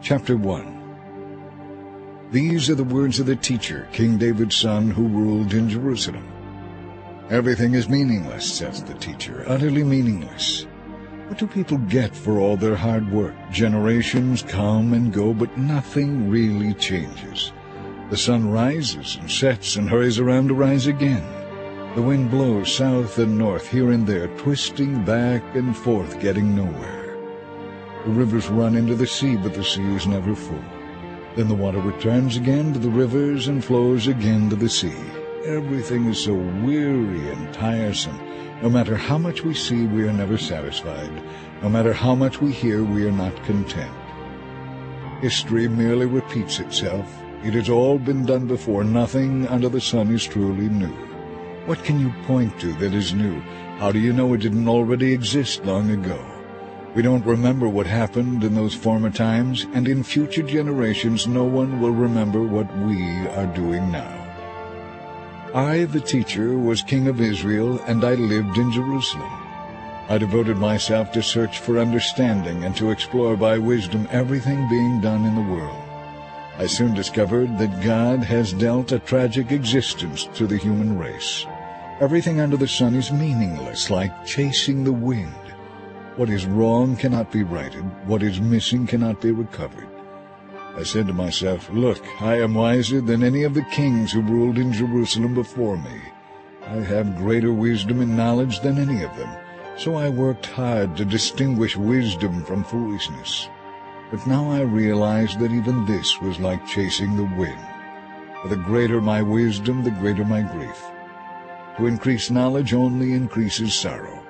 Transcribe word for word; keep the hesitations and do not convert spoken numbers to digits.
Chapter one. These are the words of the teacher, King David's son, who ruled in Jerusalem. Everything is meaningless, says the teacher, utterly meaningless. What do people get for all their hard work? Generations come and go, but nothing really changes. The sun rises and sets and hurries around to rise again. The wind blows south and north, here and there, twisting back and forth, getting nowhere. The rivers run into the sea, but the sea is never full. Then the water returns again to the rivers and flows again to the sea. Everything is so weary and tiresome. No matter how much we see, we are never satisfied. No matter how much we hear, we are not content. History merely repeats itself. It has all been done before. Nothing under the sun is truly new. What can you point to that is new? How do you know it didn't already exist long ago? We don't remember what happened in those former times, and in future generations no one will remember what we are doing now. I, the teacher, was king of Israel, and I lived in Jerusalem. I devoted myself to search for understanding and to explore by wisdom everything being done in the world. I soon discovered that God has dealt a tragic existence to the human race. Everything under the sun is meaningless, like chasing the wind. What is wrong cannot be righted. What is missing cannot be recovered. I said to myself, look, I am wiser than any of the kings who ruled in Jerusalem before me. I have greater wisdom and knowledge than any of them. So I worked hard to distinguish wisdom from foolishness. But now I realize that even this was like chasing the wind. For the greater my wisdom, the greater my grief. To increase knowledge only increases sorrow.